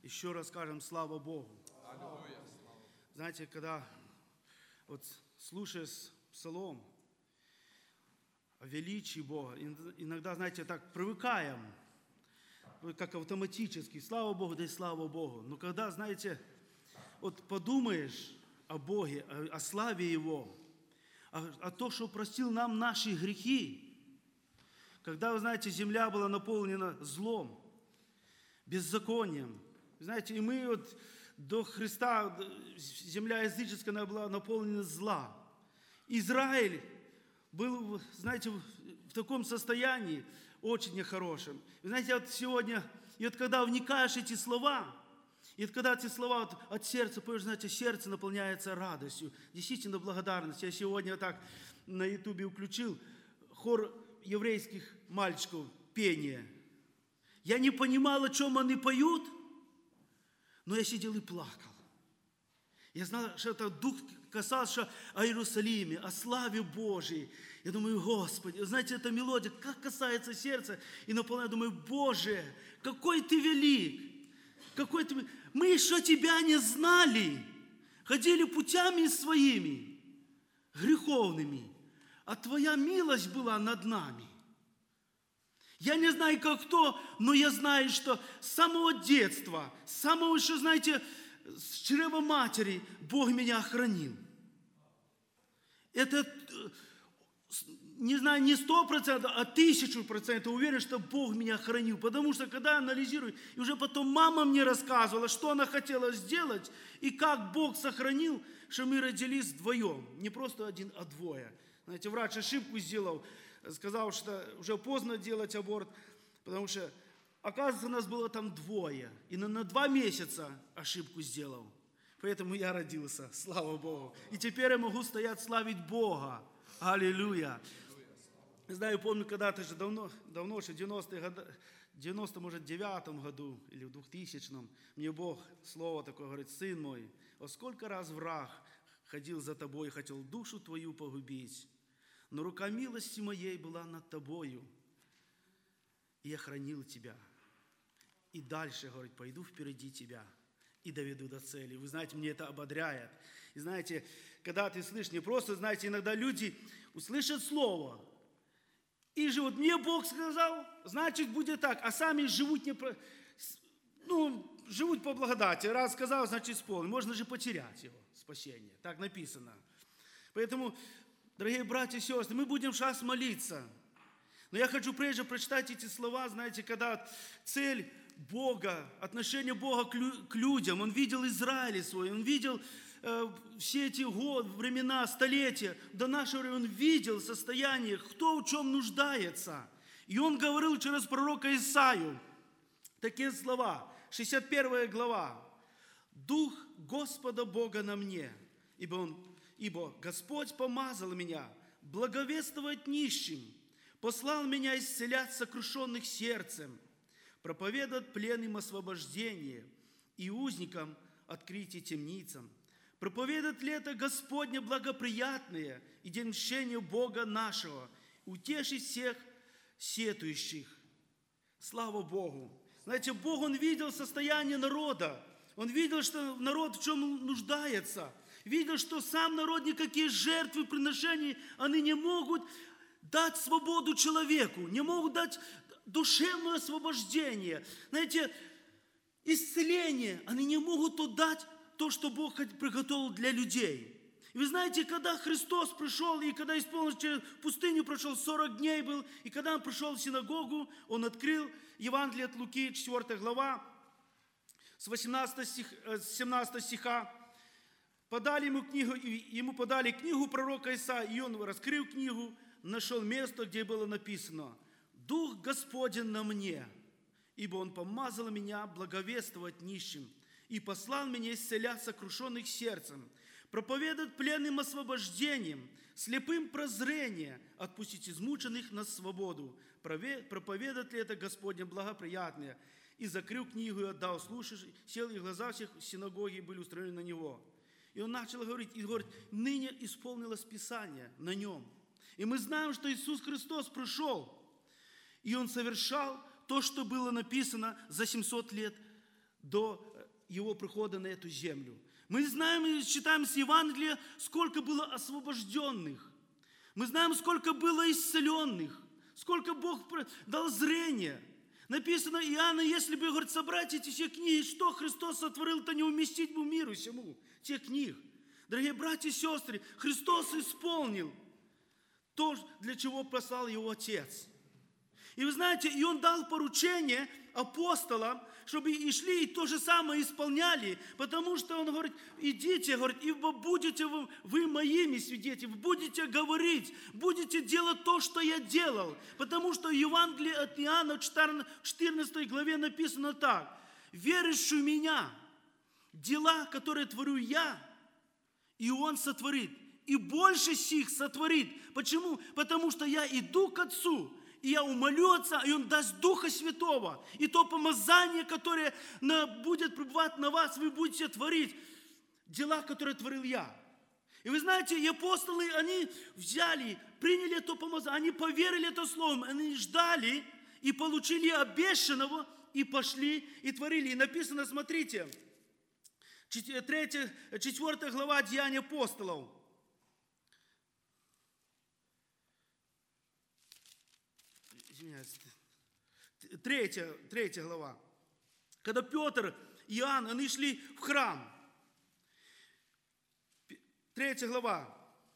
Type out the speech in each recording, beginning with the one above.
Еще раз скажем слава Богу. Знаете, когда вот слушаешь псалом о величии Бога, иногда, знаете, так привыкаем, как автоматически, слава Богу, да и слава Богу. Но когда, знаете, вот подумаешь о Боге, о славе Его, о том, что простил нам наши грехи, когда, вы знаете, земля была наполнена злом, беззаконием. Знаете, и мы вот до Христа, земля языческая была наполнена зла. Израиль был, знаете, в таком состоянии очень нехорошем. Вы знаете, вот сегодня, и вот когда вникаешь в эти слова, и вот когда эти слова вот от сердца поешь, знаете, сердце наполняется радостью, действительно благодарностью. Я сегодня так на Ютубе включил хор еврейских мальчиков, пение. Я не понимал, о чем они поют, но я сидел и плакал. Я знал, что это дух касался о Иерусалиме, о славе Божьей. Я думаю, Господи, знаете, эта мелодия, как касается сердца, и наполняет, думаю, Боже, какой Ты велик, какой Ты... Мы еще Тебя не знали, ходили путями своими, греховными, а Твоя милость была над нами. Я не знаю, как кто, но я знаю, что с самого детства, с самого еще, знаете, с чрева матери Бог меня охранил. Это, не знаю, не 100%, а 1000% уверен, что Бог меня хранил. Потому что, когда я анализирую, и уже потом мама мне рассказывала, что она хотела сделать, и как Бог сохранил, что мы родились вдвоем. Не просто один, а двое. Знаете, врач ошибку сделал, сказал, что уже поздно делать аборт, потому что, оказывается, нас было там двое. И на 2 месяца ошибку сделал. Поэтому я родился, слава Богу. И теперь я могу стоять славить Бога. Аллилуйя. Не знаю, помню, когда-то же давно, еще в 90-е годы, в 99-м году или в 2000-м, мне Бог слово такое говорит: сын мой, о сколько раз враг ходил за тобой и хотел душу твою погубить. Но рука милости моей была над тобою, и я хранил тебя. И дальше, говорит, пойду впереди тебя и доведу до цели. Вы знаете, мне это ободряет. И знаете, когда ты слышишь, не просто, знаете, иногда люди услышат слово и живут. Мне Бог сказал, значит, будет так. А сами живут живут по благодати. Раз сказал, значит, исполнил. Можно же потерять его спасение. Так написано. Поэтому, дорогие братья и сестры, мы будем сейчас молиться. Но я хочу прежде прочитать эти слова, знаете, когда цель Бога, отношение Бога к людям, Он видел Израиль свой, Он видел все эти годы, времена, столетия, до нашего времени Он видел состояние, кто в чем нуждается. И Он говорил через пророка Исаию такие слова, 61 глава. «Дух Господа Бога на мне, ибо Господь помазал меня благовествовать нищим, послал меня исцелять сокрушенных сердцем, проповедовать пленным освобождение и узникам открытие темницам, проповедовать лето Господне благоприятное и день мщения Бога нашего, утешить всех сетующих». Слава Богу! Знаете, Бог, Он видел состояние народа, Он видел, что народ в чем нуждается, видел, что сам народ никакие жертвы, приношения, они не могут дать свободу человеку, не могут дать душевное освобождение, знаете, исцеление. Они не могут дать то, что Бог приготовил для людей. И вы знаете, когда Христос пришел, и когда исполнился через пустыню, прошел 40 дней был, и когда Он пришел в синагогу, Он открыл Евангелие от Луки, 4 глава, с 17 стиха. Подали ему книгу, ему подали книгу пророка Исаии, и он раскрыл книгу, нашел место, где было написано: «Дух Господень на мне, ибо Он помазал меня благовествовать нищим и послал меня исцелять сокрушенных сердцем, проповедовать пленным освобождением, слепым прозрение, отпустить измученных на свободу, проповедовать ли это Господне благоприятное». И закрыл книгу и отдал слушающим, сел, и глаза всех в синагоге были устремлены на него. И он начал говорить, и говорит: ныне исполнилось Писание на нем. И мы знаем, что Иисус Христос пришел, и Он совершал то, что было написано за 700 лет до его прихода на эту землю. Мы знаем и читаем с Евангелия, сколько было освобожденных. Мы знаем, сколько было исцеленных, сколько Бог дал зрение. Написано, Иоанна, если бы, говорит, собрать эти все книги, что Христос сотворил, то не уместить бы миру всему, тех книг. Дорогие братья и сестры, Христос исполнил то, для чего послал Его Отец. И вы знаете, и Он дал поручение апостолам, чтобы и шли, и то же самое исполняли, потому что Он говорит, идите, говорит, ибо будете вы моими свидетелями, будете говорить, будете делать то, что я делал. Потому что в Евангелии от Иоанна в 14 главе написано так: верующий в меня, дела, которые творю я, и Он сотворит, и больше сих сотворит. Почему? Потому что я иду к Отцу, и я умолю Отца, и Он даст Духа Святого. И то помазание, которое будет пребывать на вас, вы будете творить дела, которые творил я. И вы знаете, и апостолы, они взяли, приняли это помазание, они поверили это словом, они ждали и получили обещанного, и пошли, и творили. И написано, смотрите, 4 глава Деяний апостолов. 3 глава. Когда Петр и Иоанн, они шли в храм. 3 глава,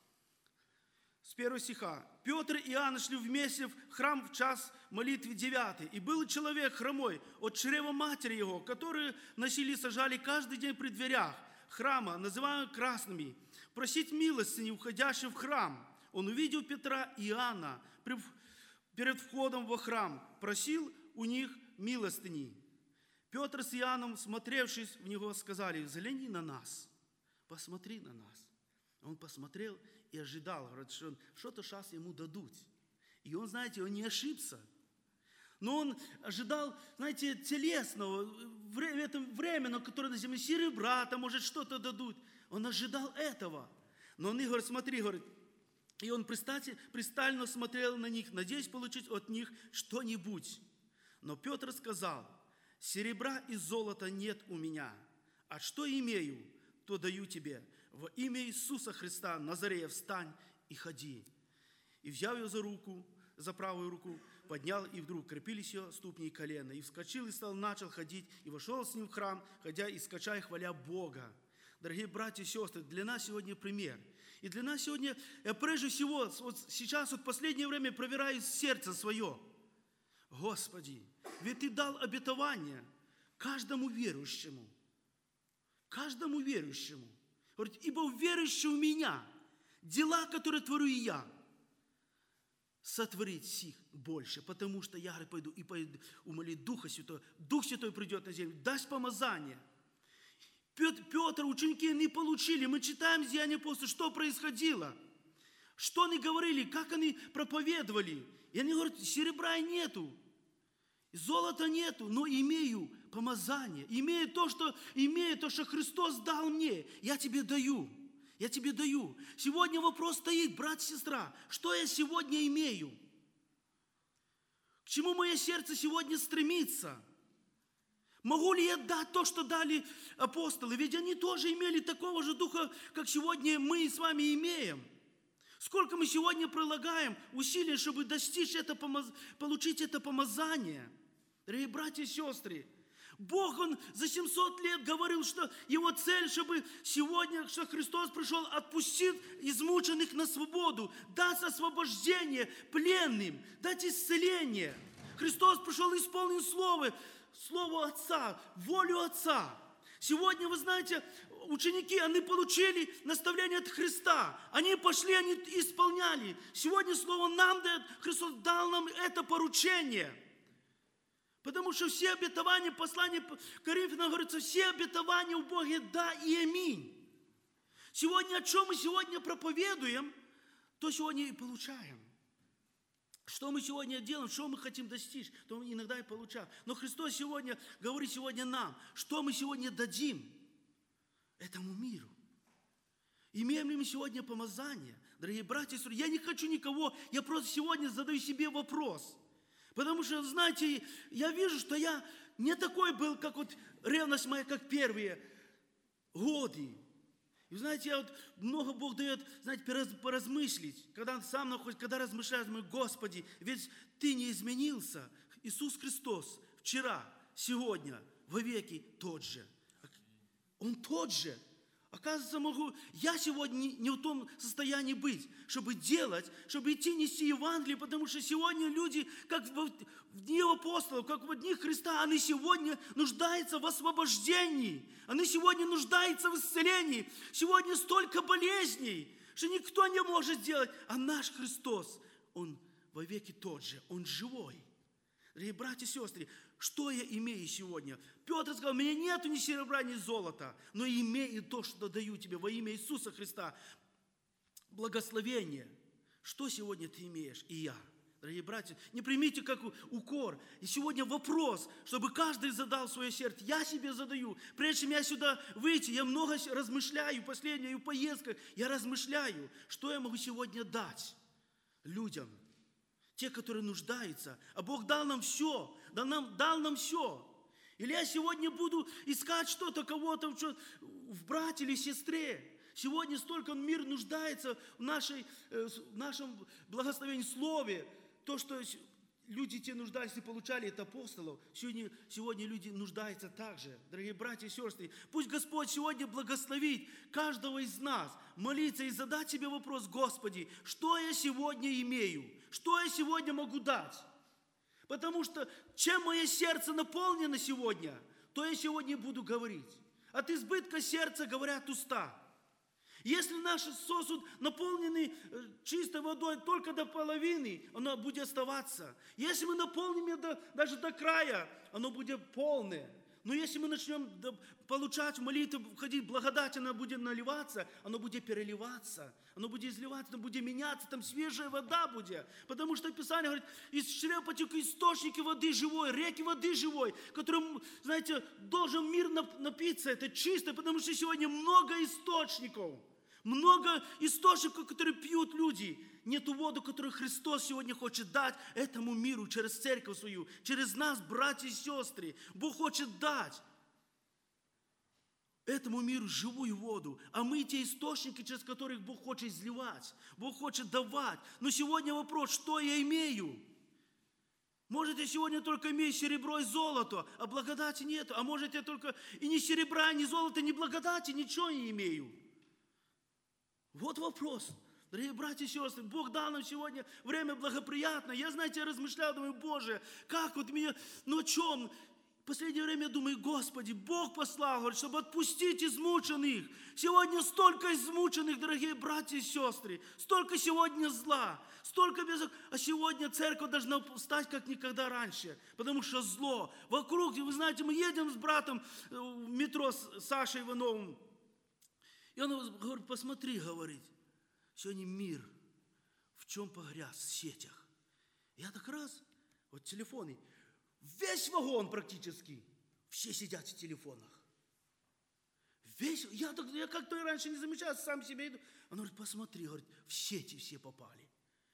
с 1 стиха. Петр и Иоанн шли вместе в храм в час молитвы 9. И был человек хромой от чрева матери его, которые носили и сажали каждый день при дверях храма, называемых красными, просить милостыни, уходящих в храм. Он увидел Петра и Иоанна перед входом во храм, просил у них милостыни. Петр с Иоанном, смотревшись в него, сказали: взгляни на нас, посмотри на нас. Он посмотрел и ожидал, говорит, что что-то сейчас ему дадут. И он, знаете, он не ошибся. Но он ожидал, знаете, телесного, временного, которое на земле, серебра, там, может, что-то дадут. Он ожидал этого. Но он, говорит, смотри, говорит, и он пристально смотрел на них, надеясь получить от них что-нибудь. Но Петр сказал: серебра и золота нет у меня, а что имею, то даю тебе. Во имя Иисуса Христа Назарея встань и ходи. И взяв ее за руку, за правую руку, поднял, и вдруг крепились ее ступни и колена. И вскочил, и начал ходить, и вошел с ним в храм, ходя и скача, и хваля Бога. Дорогие братья и сестры, для нас сегодня пример. И для нас сегодня, я прежде всего, вот сейчас, вот в последнее время проверяю сердце свое. Господи, ведь Ты дал обетование каждому верующему. Каждому верующему. Говорит, ибо верующий в меня, дела, которые творю и я, сотворить сих больше, потому что я, говорит, пойду и пойду умолить Духа Святого. Дух Святой придет на землю, даст помазание. Петр, ученики не получили. Мы читаем в Деяниях апостолов, что происходило. Что они говорили, как они проповедовали. И они говорят, серебра нету, золота нету, но имею помазание. Имею то, что Христос дал мне. Я тебе даю. Я тебе даю. Сегодня вопрос стоит, брат, сестра, что я сегодня имею? К чему мое сердце сегодня стремится? Могу ли я дать то, что дали апостолы? Ведь они тоже имели такого же духа, как сегодня мы с вами имеем. Сколько мы сегодня прилагаем усилий, чтобы достичь получить это помазание. Дорогие братья и сестры, Бог, Он за 700 лет говорил, что Его цель, чтобы сегодня, что Христос пришел, отпустить измученных на свободу, даст освобождение пленным, дать исцеление. Христос пришел и исполнил Слово Отца, волю Отца. Сегодня, вы знаете, ученики, они получили наставление от Христа. Они пошли, они исполняли. Сегодня Слово нам дает, Христос дал нам это поручение. Потому что все обетования, послание Коринфянам говорится, все обетования у Бога да и аминь. Сегодня, о чем мы сегодня проповедуем, то сегодня и получаем. Что мы сегодня делаем, что мы хотим достичь, то мы иногда и получаем. Но Христос сегодня говорит нам, что мы сегодня дадим этому миру. Имеем ли мы сегодня помазание? Дорогие братья и сестры, я не хочу никого, я просто сегодня задаю себе вопрос. Потому что, знаете, я вижу, что я не такой был, как вот ревность моя, как первые годы. И знаете, я вот много Бог дает, знаете, поразмыслить, когда сам находится, когда размышляешь, думаю, Господи, ведь Ты не изменился. Иисус Христос вчера, сегодня, вовеки тот же. Он тот же. Оказывается, я сегодня не в том состоянии быть, чтобы делать, чтобы идти нести Евангелие, потому что сегодня люди, как в дни апостолов, как в дни Христа, они сегодня нуждаются в освобождении, они сегодня нуждаются в исцелении. Сегодня столько болезней, что никто не может сделать. А наш Христос, Он вовеки тот же, Он живой. Дорогие братья и сестры, что я имею сегодня? Петр сказал, у меня нету ни серебра, ни золота, но имею то, что даю тебе во имя Иисуса Христа. Благословение. Что сегодня ты имеешь? И я. Дорогие братья, не примите как укор. И сегодня вопрос, чтобы каждый задал свое сердце. Я себе задаю. Прежде чем я сюда выйти, я много размышляю, последнюю поездку, я размышляю, что я могу сегодня дать людям. Те, которые нуждаются. А Бог дал нам все. Дал нам все. Или я сегодня буду искать что-то, кого-то в брате или сестре. Сегодня столько мир нуждается в нашем благословении слове. То, что люди те нуждались и получали от апостолов, сегодня люди нуждаются также. Дорогие братья и сестры, пусть Господь сегодня благословит каждого из нас молиться и задать себе вопрос, Господи, что я сегодня имею? Что я сегодня могу дать? Потому что чем мое сердце наполнено сегодня, то я сегодня буду говорить. От избытка сердца говорят уста. Если наш сосуд наполненный чистой водой только до половины, оно будет оставаться. Если мы наполним это даже до края, оно будет полное. Но если мы начнем получать в молитву, входить в благодать, она будет наливаться, оно будет переливаться, оно будет изливаться, оно будет меняться, там свежая вода будет. Потому что Писание говорит, из чрева потекут источники воды живой, реки воды живой, которым, знаете, должен мир напиться, это чисто, потому что сегодня много источников, которые пьют люди. Нету воду, которую Христос сегодня хочет дать этому миру через церковь свою, через нас, братья и сестры. Бог хочет дать этому миру живую воду. А мы те источники, через которых Бог хочет изливать. Бог хочет давать. Но сегодня вопрос, что я имею? Может, я сегодня только имею серебро и золото, а благодати нет. А может, я только и ни серебра, ни золота, ни благодати, ничего не имею. Вот вопрос. Дорогие братья и сестры, Бог дал нам сегодня время благоприятное. Я, знаете, я размышлял, думаю, Боже, как вот меня, о чем? В последнее время я думаю, Господи, Бог послал, говорит, чтобы отпустить измученных. Сегодня столько измученных, дорогие братья и сестры, столько сегодня зла, столько беззакония. А сегодня церковь должна стать как никогда раньше, потому что зло. Вокруг, вы знаете, мы едем с братом в метро с Сашей Ивановым. И он говорит, посмотри, говорит, сегодня мир в чем погряз? В сетях. Я так раз, вот телефоны, весь вагон практически, все сидят в телефонах. Я как-то раньше не замечал, сам себе иду. Он говорит, посмотри, говорит, в сети все попали.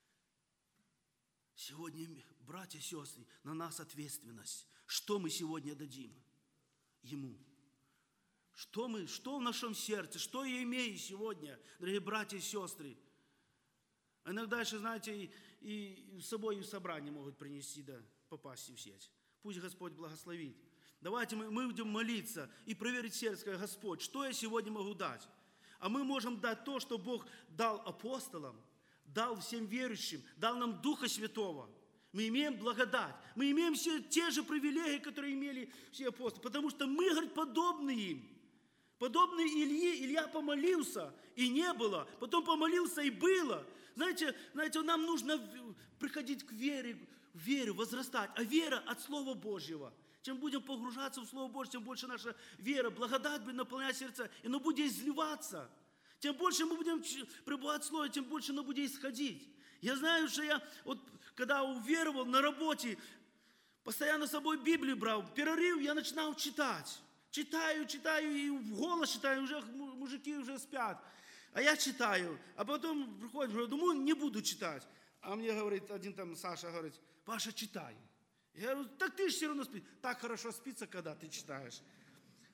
Сегодня, братья и сестры, на нас ответственность. Что мы сегодня дадим Ему? Что в нашем сердце, что я имею сегодня, дорогие братья и сестры? Иногда еще, знаете, и с собой и в собрание могут принести, да, попасть в сеть. Пусть Господь благословит. Давайте мы будем молиться и проверить сердце, сказать, Господь, что я сегодня могу дать? А мы можем дать то, что Бог дал апостолам, дал всем верующим, дал нам Духа Святого. Мы имеем благодать. Мы имеем все те же привилегии, которые имели все апостолы. Потому что мы, говорит, подобны им. Подобный Илье, Илья помолился, и не было. Потом помолился, и было. Знаете, нам нужно приходить к вере, возрастать. А вера от Слова Божьего. Чем будем погружаться в Слово Божье, тем больше наша вера, благодать будет наполнять сердце, и оно будет изливаться. Тем больше мы будем пребывать в Слове, тем больше оно будет исходить. Я знаю, что я, когда уверовал на работе, постоянно с собой Библию брал. Перерыв я начинал читать. Читаю, и в голос читаю, уже мужики уже спят. А я читаю. А потом приходит, думаю, не буду читать. А мне говорит, один там Саша говорит, Паша, читай. Я говорю, так ты же все равно спишь. Так хорошо спится, когда ты читаешь.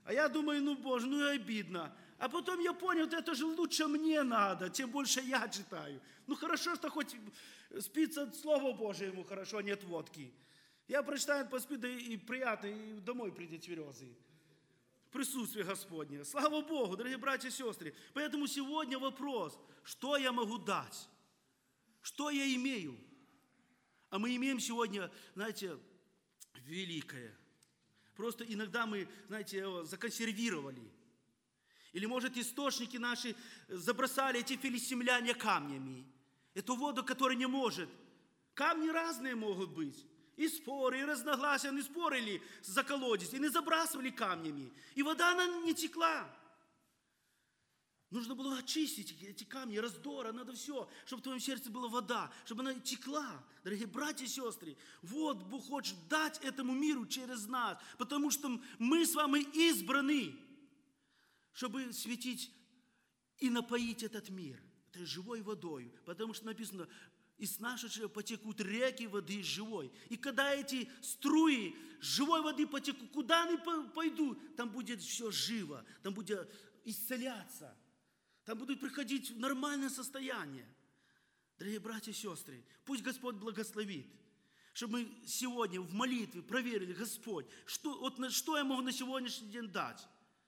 А я думаю, ну, Боже, ну и обидно. А потом я понял, это же лучше мне надо, тем больше я читаю. Ну, хорошо, что хоть спится от Слова Божьему, хорошо, нет водки. Я прочитаю, поспит, да и приятно, и домой придет тверезый. Присутствие Господне. Слава Богу, дорогие братья и сестры. Поэтому сегодня вопрос, что я могу дать? Что я имею? А мы имеем сегодня, знаете, великое. Просто иногда мы, знаете, его законсервировали. Или, может, источники наши забросали эти филистимляне камнями. Эту воду, которая не может. Камни разные могут быть. И споры, и разногласия, не спорили за колодец, и не забрасывали камнями. И вода, она не текла. Нужно было очистить эти камни, раздора, надо все, чтобы в твоем сердце была вода, чтобы она текла. Дорогие братья и сестры, вот Бог хочет дать этому миру через нас, потому что мы с вами избраны, чтобы светить и напоить этот мир этой живой водой. Потому что написано, из нашего чрева потекут реки воды живой. И когда эти струи живой воды потекут, куда они пойдут, там будет все живо, там будет исцеляться. Там будут приходить в нормальное состояние. Дорогие братья и сестры, пусть Господь благословит, чтобы мы сегодня в молитве проверили, Господь, что я могу на сегодняшний день дать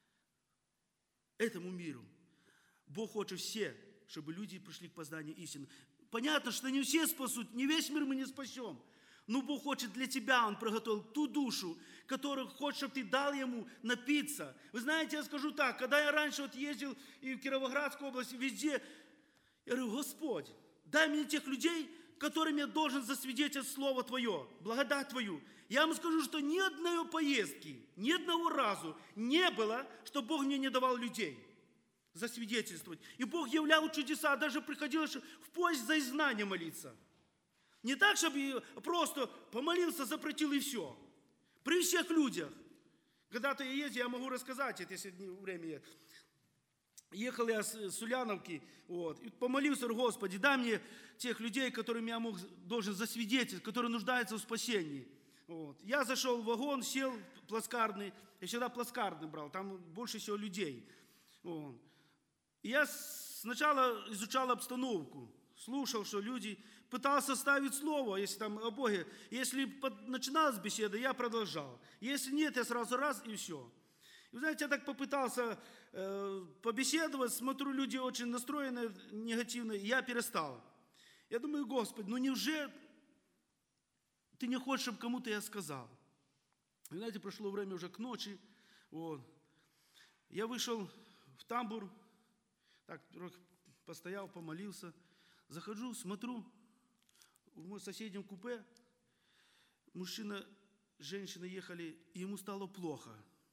этому миру. Бог хочет все, чтобы люди пришли к познанию истины. Понятно, что не все спасут, не весь мир мы не спасем. Но Бог хочет для тебя, Он приготовил ту душу, которую хочет, чтобы ты дал Ему напиться. Вы знаете, я скажу так, когда я раньше вот ездил и в Кировоградскую область, и везде, я говорю, Господь, дай мне тех людей, которым я должен засвидетельствовать Слово Твое, благодать Твою. Я вам скажу, что ни одной поездки, ни одного разу не было, что Бог мне не давал людей засвидетельствовать. И Бог являл чудеса, даже приходилось в поезд за изгнание молиться. Не так, чтобы просто помолился, запретил и все. При всех людях. Когда-то я ездил, я могу рассказать это, если время есть. Ехал я с Ульяновки, вот, и помолился, говорю, Господи, дай мне тех людей, которым я должен засвидетельствовать, которые нуждаются в спасении. Вот. Я зашел в вагон, сел плацкартный, я всегда плацкартный брал, там больше всего людей. Вот. И я сначала изучал обстановку, слушал, что люди, пытался ставить слово, если там о Боге. Если начиналась беседа, я продолжал. Если нет, я сразу раз и все. И вы знаете, я так попытался побеседовать, смотрю, люди очень настроены негативно, и я перестал. Я думаю, Господи, ну неужели ты не хочешь, чтобы кому-то я сказал? И знаете, прошло время уже к ночи, вот. Я вышел в тамбур, так, постоял, помолился, захожу, смотрю, в мой соседнем купе мужчина, женщина ехали, и ему стало плохо.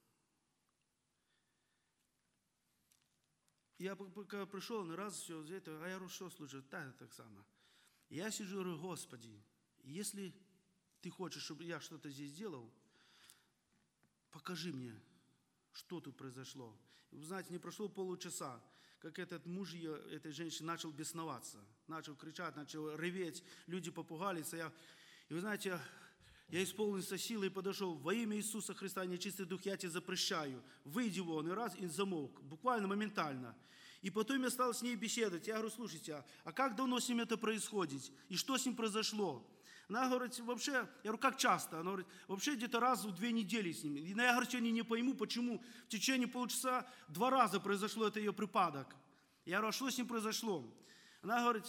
Я пока пришел, на раз все это, а я говорю, что слушай, так само. Я сижу и говорю, Господи, если ты хочешь, чтобы я что-то здесь делал, покажи мне, что тут произошло. И вы знаете, не прошло получаса, как этот муж ее, этой женщины начал бесноваться, начал кричать, начал реветь, люди попугались. И вы знаете, я исполнился силой и подошел, во имя Иисуса Христа, нечистый дух, я тебе запрещаю, выйди вон, и раз, и замолк, буквально моментально. И потом я стал с ней беседовать, я говорю, слушайте, а как давно с ним это происходит, и что с ним произошло? Она говорит, вообще, я говорю, как часто? Она говорит, вообще где-то раз в 2 недели с ним. И я говорю, сегодня не пойму, почему в течение полчаса 2 раза произошло это ее припадок. Я говорю, а что с ним произошло? Она говорит,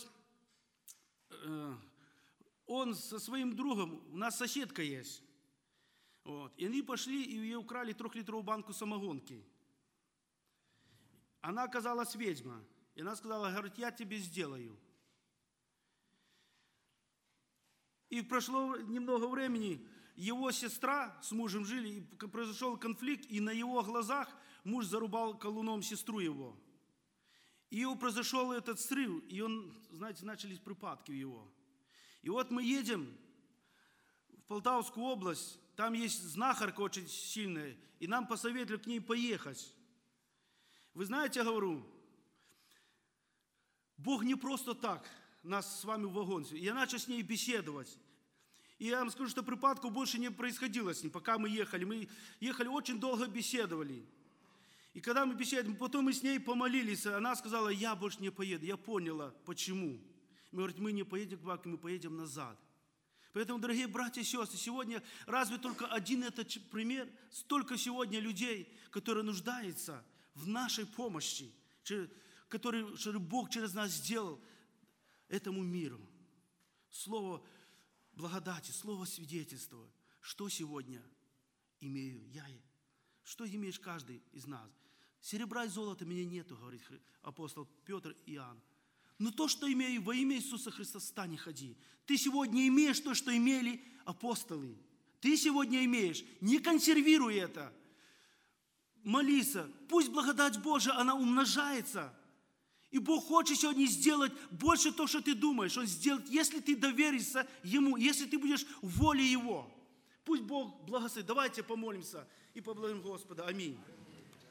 он со своим другом, у нас соседка есть. Вот. И они пошли и ее украли 3-литровую банку самогонки. Она оказалась ведьма. И она сказала, говорит, я тебе сделаю. И прошло немного времени, его сестра с мужем жили, и произошел конфликт, и на его глазах муж зарубал колуном сестру его. И произошел этот срыв, и он, знаете, начались припадки у его. И вот мы едем в Полтавскую область, там есть знахарка очень сильная, и нам посоветовали к ней поехать. Вы знаете, я говорю, Бог не просто так нас с вами в вагон. Я начал с ней беседовать. И я вам скажу, что припадков больше не происходило с ним, пока мы ехали. Мы ехали, очень долго беседовали. И когда мы беседуем, потом мы с ней помолились, она сказала, я больше не поеду. Я поняла, почему. Мы говорим, мы не поедем к Баку, мы поедем назад. Поэтому, дорогие братья и сестры, сегодня разве только один этот пример, столько сегодня людей, которые нуждаются в нашей помощи, который Бог через нас сделал этому миру. Слово благодати, слово свидетельства. Что сегодня имею я? Что имеешь каждый из нас? Серебра и золота меня нету, говорит апостол Петр и Иоанн. Но то, что имею, во имя Иисуса Христа, встань и ходи. Ты сегодня имеешь то, что имели апостолы. Ты сегодня имеешь. Не консервируй это. Молись. Пусть благодать Божия, она умножается. И Бог хочет сегодня сделать больше того, что ты думаешь. Он сделает, если ты доверишься Ему, если ты будешь в воле Его. Пусть Бог благословит. Давайте помолимся и поблагодарим Господа. Аминь.